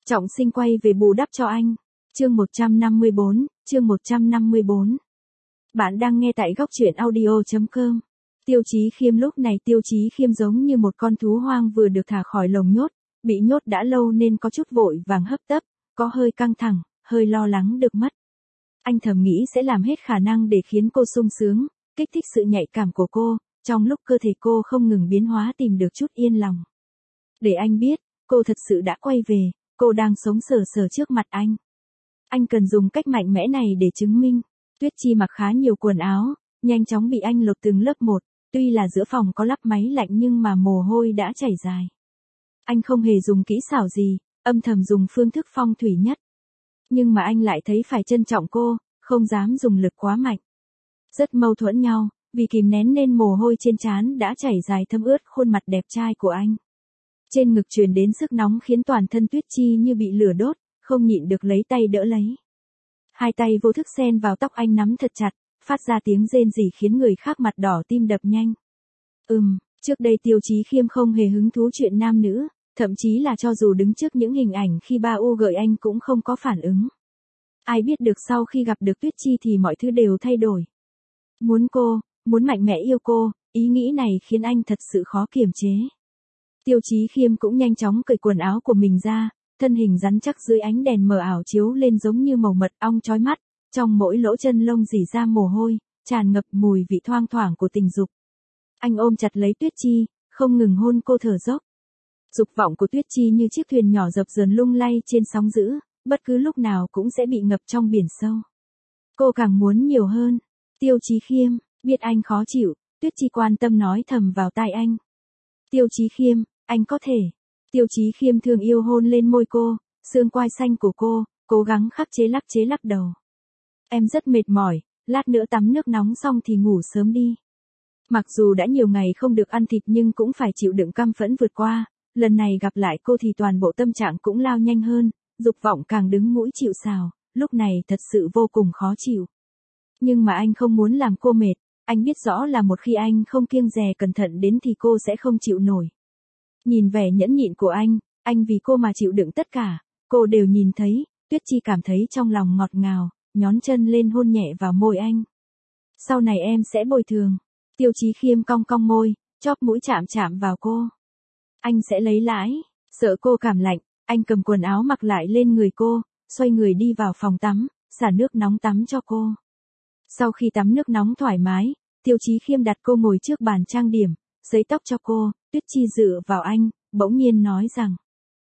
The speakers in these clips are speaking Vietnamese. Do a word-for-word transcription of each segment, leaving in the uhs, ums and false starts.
Trọng Sinh quay về bù đắp cho anh. Chương một trăm năm mươi bốn, chương một trăm năm mươi bốn. Bạn đang nghe tại góc truyện audio chấm com. Tiêu Chí Khiêm lúc này Tiêu Chí Khiêm giống như một con thú hoang vừa được thả khỏi lồng nhốt, bị nhốt đã lâu nên có chút vội vàng hấp tấp, có hơi căng thẳng, hơi lo lắng được mất. Anh thầm nghĩ sẽ làm hết khả năng để khiến cô sung sướng, kích thích sự nhạy cảm của cô, trong lúc cơ thể cô không ngừng biến hóa tìm được chút yên lòng. Để anh biết, cô thật sự đã quay về, cô đang sống sờ sờ trước mặt anh. Anh cần dùng cách mạnh mẽ này để chứng minh. Tuyết Chi mặc khá nhiều quần áo, nhanh chóng bị anh lột từng lớp một, tuy là giữa phòng có lắp máy lạnh nhưng mà mồ hôi đã chảy dài. Anh không hề dùng kỹ xảo gì, âm thầm dùng phương thức phong thủy nhất. Nhưng mà anh lại thấy phải trân trọng cô, không dám dùng lực quá mạnh. Rất mâu thuẫn nhau, vì kìm nén nên mồ hôi trên trán đã chảy dài thấm ướt khuôn mặt đẹp trai của anh. Trên ngực truyền đến sức nóng khiến toàn thân Tuyết Chi như bị lửa đốt, không nhịn được lấy tay đỡ lấy. Hai tay vô thức xen vào tóc anh nắm thật chặt, phát ra tiếng rên rỉ khiến người khác mặt đỏ tim đập nhanh. Ừm, trước đây Tiêu Chí Khiêm không hề hứng thú chuyện nam nữ, thậm chí là cho dù đứng trước những hình ảnh khi ba U gợi anh cũng không có phản ứng. Ai biết được sau khi gặp được Tuyết Chi thì mọi thứ đều thay đổi. Muốn cô, muốn mạnh mẽ yêu cô, ý nghĩ này khiến anh thật sự khó kiềm chế. Tiêu Chí Khiêm cũng nhanh chóng cởi quần áo của mình ra, thân hình rắn chắc dưới ánh đèn mờ ảo chiếu lên giống như màu mật ong chói mắt, trong mỗi lỗ chân lông rỉ ra mồ hôi, tràn ngập mùi vị thoang thoảng của tình dục. Anh ôm chặt lấy Tuyết Chi, không ngừng hôn cô thở dốc. Dục vọng của Tuyết Chi như chiếc thuyền nhỏ dập dờn lung lay trên sóng dữ, bất cứ lúc nào cũng sẽ bị ngập trong biển sâu. Cô càng muốn nhiều hơn. Tiêu Chí Khiêm, biết anh khó chịu, Tuyết Chi quan tâm nói thầm vào tai anh. Tiêu Chí Khiêm, anh có thể. Tiêu Chí Khiêm thương yêu hôn lên môi cô, xương quai xanh của cô, cố gắng khắc chế lắc chế lắc đầu. Em rất mệt mỏi, lát nữa tắm nước nóng xong thì ngủ sớm đi. Mặc dù đã nhiều ngày không được ăn thịt nhưng cũng phải chịu đựng căm phẫn vượt qua, lần này gặp lại cô thì toàn bộ tâm trạng cũng lao nhanh hơn, dục vọng càng đứng mũi chịu sào, lúc này thật sự vô cùng khó chịu. Nhưng mà anh không muốn làm cô mệt, anh biết rõ là một khi anh không kiêng dè cẩn thận đến thì cô sẽ không chịu nổi. Nhìn vẻ nhẫn nhịn của anh, anh vì cô mà chịu đựng tất cả, cô đều nhìn thấy, Tuyết Chi cảm thấy trong lòng ngọt ngào, nhón chân lên hôn nhẹ vào môi anh. Sau này em sẽ bồi thường. Tiêu Chí Khiêm cong cong môi, chóp mũi chạm chạm vào cô. Anh sẽ lấy lãi, sợ cô cảm lạnh, anh cầm quần áo mặc lại lên người cô, xoay người đi vào phòng tắm, xả nước nóng tắm cho cô. Sau khi tắm nước nóng thoải mái, Tiêu Chí Khiêm đặt cô ngồi trước bàn trang điểm, sấy tóc cho cô, Tuyết Chi dựa vào anh, bỗng nhiên nói rằng.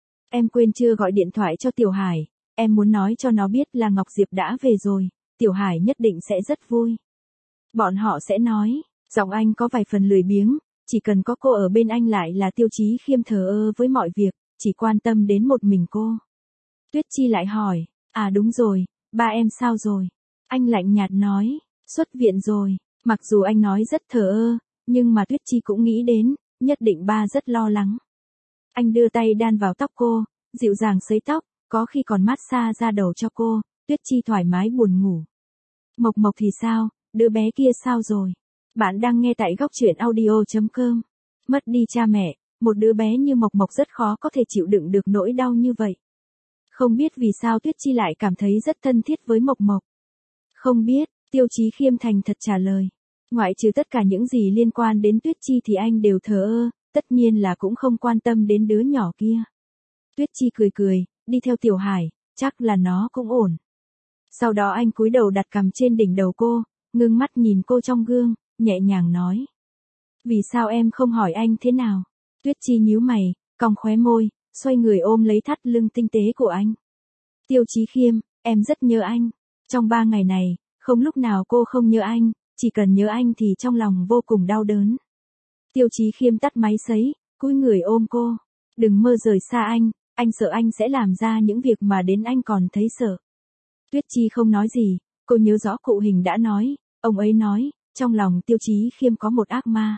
Em quên chưa gọi điện thoại cho Tiểu Hải, em muốn nói cho nó biết là Ngọc Diệp đã về rồi, Tiểu Hải nhất định sẽ rất vui. Bọn họ sẽ nói, giọng anh có vài phần lười biếng, chỉ cần có cô ở bên anh lại là Tiêu Chí Khiêm thờ ơ với mọi việc, chỉ quan tâm đến một mình cô. Tuyết Chi lại hỏi, à đúng rồi, ba em sao rồi? Anh lạnh nhạt nói, xuất viện rồi, mặc dù anh nói rất thờ ơ, nhưng mà Tuyết Chi cũng nghĩ đến, nhất định ba rất lo lắng. Anh đưa tay đan vào tóc cô, dịu dàng sấy tóc, có khi còn massage ra đầu cho cô, Tuyết Chi thoải mái buồn ngủ. Mộc Mộc thì sao, đứa bé kia sao rồi? Bạn đang nghe tại góc truyện audio chấm com. Mất đi cha mẹ, một đứa bé như Mộc Mộc rất khó có thể chịu đựng được nỗi đau như vậy. Không biết vì sao Tuyết Chi lại cảm thấy rất thân thiết với Mộc Mộc. Không biết, Tiêu Chí Khiêm thành thật trả lời. Ngoại trừ tất cả những gì liên quan đến Tuyết Chi thì anh đều thờ ơ, tất nhiên là cũng không quan tâm đến đứa nhỏ kia. Tuyết Chi cười cười, đi theo Tiểu Hải, chắc là nó cũng ổn. Sau đó anh cúi đầu đặt cằm trên đỉnh đầu cô, ngưng mắt nhìn cô trong gương, nhẹ nhàng nói. Vì sao em không hỏi anh thế nào? Tuyết Chi nhíu mày, cong khóe môi, xoay người ôm lấy thắt lưng tinh tế của anh. Tiêu Chí Khiêm, em rất nhớ anh. Trong ba ngày này, không lúc nào cô không nhớ anh, chỉ cần nhớ anh thì trong lòng vô cùng đau đớn. Tiêu Chí Khiêm tắt máy sấy, cúi người ôm cô. Đừng mơ rời xa anh, anh sợ anh sẽ làm ra những việc mà đến anh còn thấy sợ. Tuyết Chi không nói gì, cô nhớ rõ cụ Hình đã nói, ông ấy nói, trong lòng Tiêu Chí Khiêm có một ác ma.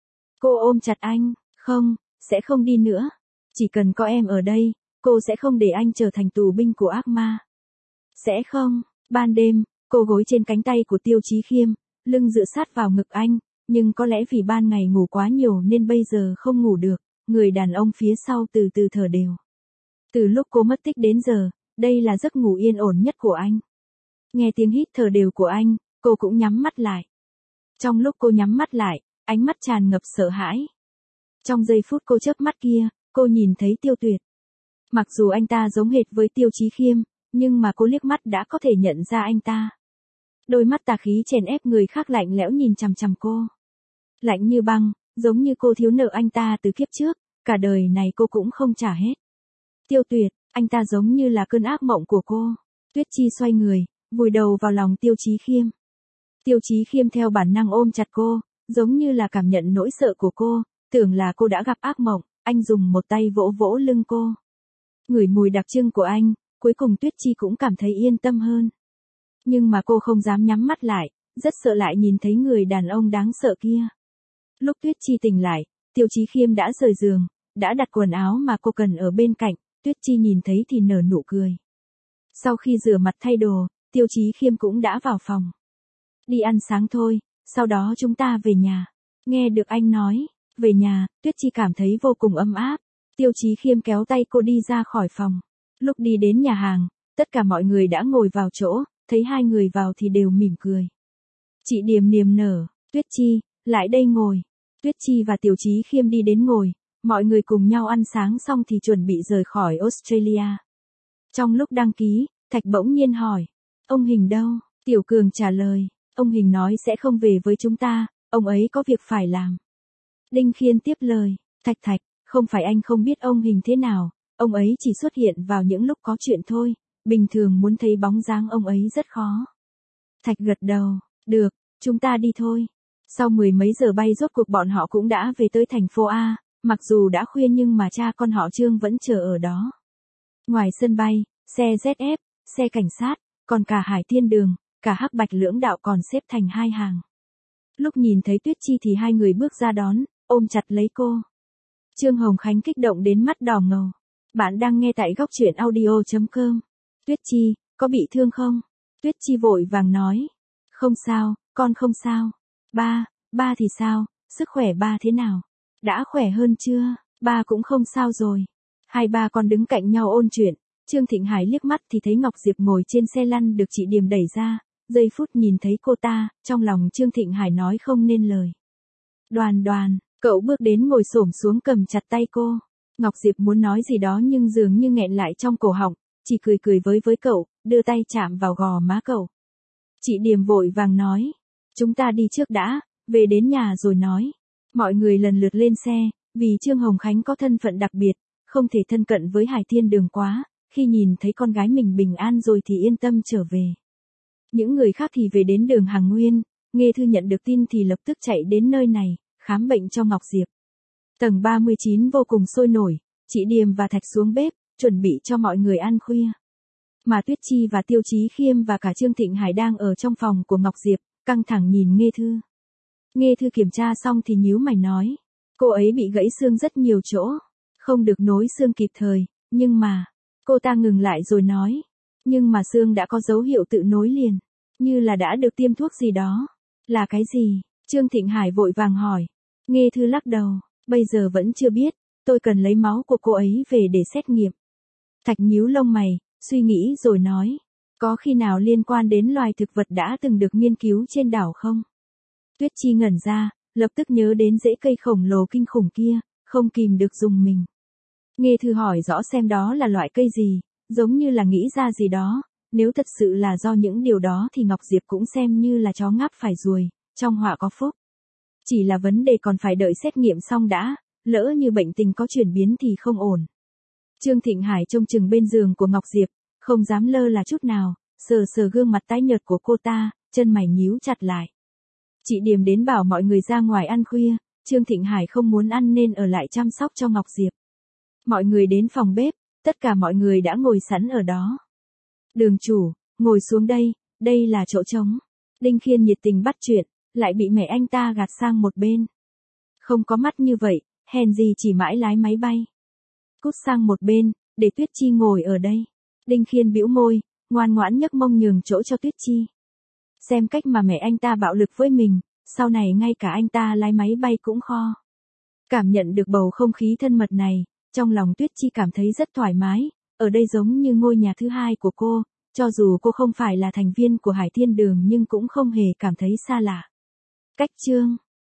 Cô ôm chặt anh, không, sẽ không đi nữa. Chỉ cần có em ở đây, cô sẽ không để anh trở thành tù binh của ác ma. Sẽ không, ban đêm, cô gối trên cánh tay của Tiêu Chí Khiêm, lưng dựa sát vào ngực anh, nhưng có lẽ vì ban ngày ngủ quá nhiều nên bây giờ không ngủ được, người đàn ông phía sau từ từ thở đều. Từ lúc cô mất tích đến giờ, đây là giấc ngủ yên ổn nhất của anh. Nghe tiếng hít thở đều của anh, cô cũng nhắm mắt lại. Trong lúc cô nhắm mắt lại, ánh mắt tràn ngập sợ hãi. Trong giây phút cô chớp mắt kia, cô nhìn thấy Tiêu Tuyệt. Mặc dù anh ta giống hệt với Tiêu Chí Khiêm, nhưng mà cô liếc mắt đã có thể nhận ra anh ta. Đôi mắt tà khí chèn ép người khác lạnh lẽo nhìn chằm chằm cô. Lạnh như băng, giống như cô thiếu nợ anh ta từ kiếp trước, cả đời này cô cũng không trả hết. Tiêu Tuyệt, anh ta giống như là cơn ác mộng của cô. Tuyết Chi xoay người, vùi đầu vào lòng Tiêu Chí Khiêm. Tiêu Chí Khiêm theo bản năng ôm chặt cô, giống như là cảm nhận nỗi sợ của cô, tưởng là cô đã gặp ác mộng, anh dùng một tay vỗ vỗ lưng cô. Ngửi mùi đặc trưng của anh, cuối cùng Tuyết Chi cũng cảm thấy yên tâm hơn. Nhưng mà cô không dám nhắm mắt lại, rất sợ lại nhìn thấy người đàn ông đáng sợ kia. Lúc Tuyết Chi tỉnh lại, Tiêu Chí Khiêm đã rời giường, đã đặt quần áo mà cô cần ở bên cạnh, Tuyết Chi nhìn thấy thì nở nụ cười. Sau khi rửa mặt thay đồ, Tiêu Chí Khiêm cũng đã vào phòng. Đi ăn sáng thôi, sau đó chúng ta về nhà. Nghe được anh nói, về nhà, Tuyết Chi cảm thấy vô cùng ấm áp. Tiêu Chí Khiêm kéo tay cô đi ra khỏi phòng. Lúc đi đến nhà hàng, tất cả mọi người đã ngồi vào chỗ, thấy hai người vào thì đều mỉm cười. Chị Điềm niềm nở, Tuyết Chi, lại đây ngồi. Tuyết Chi và Tiêu Chí Khiêm đi đến ngồi, mọi người cùng nhau ăn sáng xong thì chuẩn bị rời khỏi Australia. Trong lúc đăng ký, Thạch bỗng nhiên hỏi, ông Hình đâu? Tiểu Cường trả lời, ông Hình nói sẽ không về với chúng ta, ông ấy có việc phải làm. Đinh Khiên tiếp lời, Thạch Thạch, không phải anh không biết ông Hình thế nào, ông ấy chỉ xuất hiện vào những lúc có chuyện thôi, bình thường muốn thấy bóng dáng ông ấy rất khó. Thạch gật đầu, được, chúng ta đi thôi. Sau mười mấy giờ bay rốt cuộc bọn họ cũng đã về tới thành phố A, mặc dù đã khuya nhưng mà cha con họ Trương vẫn chờ ở đó. Ngoài sân bay, xe Z F, xe cảnh sát, còn cả Hải Thiên Đường, cả Hắc Bạch lưỡng đạo còn xếp thành hai hàng. Lúc nhìn thấy Tuyết Chi thì hai người bước ra đón, ôm chặt lấy cô. Trương Hồng Khánh kích động đến mắt đỏ ngầu. Bạn đang nghe tại góc truyện audio chấm com. Tuyết Chi, có bị thương không? Tuyết Chi vội vàng nói. Không sao, con không sao. Ba, ba thì sao, sức khỏe ba thế nào? Đã khỏe hơn chưa? Ba cũng không sao rồi. Hai ba con đứng cạnh nhau ôn chuyện. Trương Thịnh Hải liếc mắt thì thấy Ngọc Diệp ngồi trên xe lăn được chị Điềm đẩy ra. Giây phút nhìn thấy cô ta, trong lòng Trương Thịnh Hải nói không nên lời. Đoàn đoàn, cậu bước đến ngồi xổm xuống cầm chặt tay cô. Ngọc Diệp muốn nói gì đó nhưng dường như nghẹn lại trong cổ họng, chỉ cười cười với với cậu, đưa tay chạm vào gò má cậu. Chị Điềm vội vàng nói, chúng ta đi trước đã, về đến nhà rồi nói. Mọi người lần lượt lên xe, vì Trương Hồng Khánh có thân phận đặc biệt, không thể thân cận với Hải Thiên Đường quá, khi nhìn thấy con gái mình bình an rồi thì yên tâm trở về. Những người khác thì về đến đường Hàng Nguyên, Nghê Thư nhận được tin thì lập tức chạy đến nơi này, khám bệnh cho Ngọc Diệp. Tầng ba mươi chín vô cùng sôi nổi, chị Điềm và Thạch xuống bếp, chuẩn bị cho mọi người ăn khuya. Mà Tuyết Chi và Tiêu Chí Khiêm và cả Trương Thịnh Hải đang ở trong phòng của Ngọc Diệp, căng thẳng nhìn Nghê Thư. Nghê Thư kiểm tra xong thì nhíu mày nói, cô ấy bị gãy xương rất nhiều chỗ, không được nối xương kịp thời, nhưng mà, cô ta ngừng lại rồi nói, nhưng mà xương đã có dấu hiệu tự nối liền, như là đã được tiêm thuốc gì đó. Là cái gì? Trương Thịnh Hải vội vàng hỏi. Nghê Thư lắc đầu, bây giờ vẫn chưa biết, tôi cần lấy máu của cô ấy về để xét nghiệm. Thạch nhíu lông mày, suy nghĩ rồi nói, có khi nào liên quan đến loài thực vật đã từng được nghiên cứu trên đảo không? Tuyết Chi ngẩn ra, lập tức nhớ đến rễ cây khổng lồ kinh khủng kia, không kìm được dùng mình. Nghê Thư hỏi rõ xem đó là loại cây gì, giống như là nghĩ ra gì đó, nếu thật sự là do những điều đó thì Ngọc Diệp cũng xem như là chó ngáp phải ruồi, trong họa có phúc. Chỉ là vấn đề còn phải đợi xét nghiệm xong đã, lỡ như bệnh tình có chuyển biến thì không ổn. Trương Thịnh Hải trông chừng bên giường của Ngọc Diệp, không dám lơ là chút nào, sờ sờ gương mặt tái nhợt của cô ta, chân mày nhíu chặt lại. Chị Điềm đến bảo mọi người ra ngoài ăn khuya, Trương Thịnh Hải không muốn ăn nên ở lại chăm sóc cho Ngọc Diệp. Mọi người đến phòng bếp, tất cả mọi người đã ngồi sẵn ở đó. Đường chủ, ngồi xuống đây, đây là chỗ trống. Đinh Khiên nhiệt tình bắt chuyện, lại bị mẹ anh ta gạt sang một bên. Không có mắt như vậy, hèn gì chỉ mãi lái máy bay. Cút sang một bên, để Tuyết Chi ngồi ở đây. Đinh Khiên bĩu môi, ngoan ngoãn nhấc mông nhường chỗ cho Tuyết Chi. Xem cách mà mẹ anh ta bạo lực với mình, sau này ngay cả anh ta lái máy bay cũng kho. Cảm nhận được bầu không khí thân mật này, trong lòng Tuyết Chi cảm thấy rất thoải mái, Ở đây giống như ngôi nhà thứ hai của cô, cho dù cô không phải là thành viên của Hải Thiên Đường nhưng cũng không hề cảm thấy xa lạ. Cách chương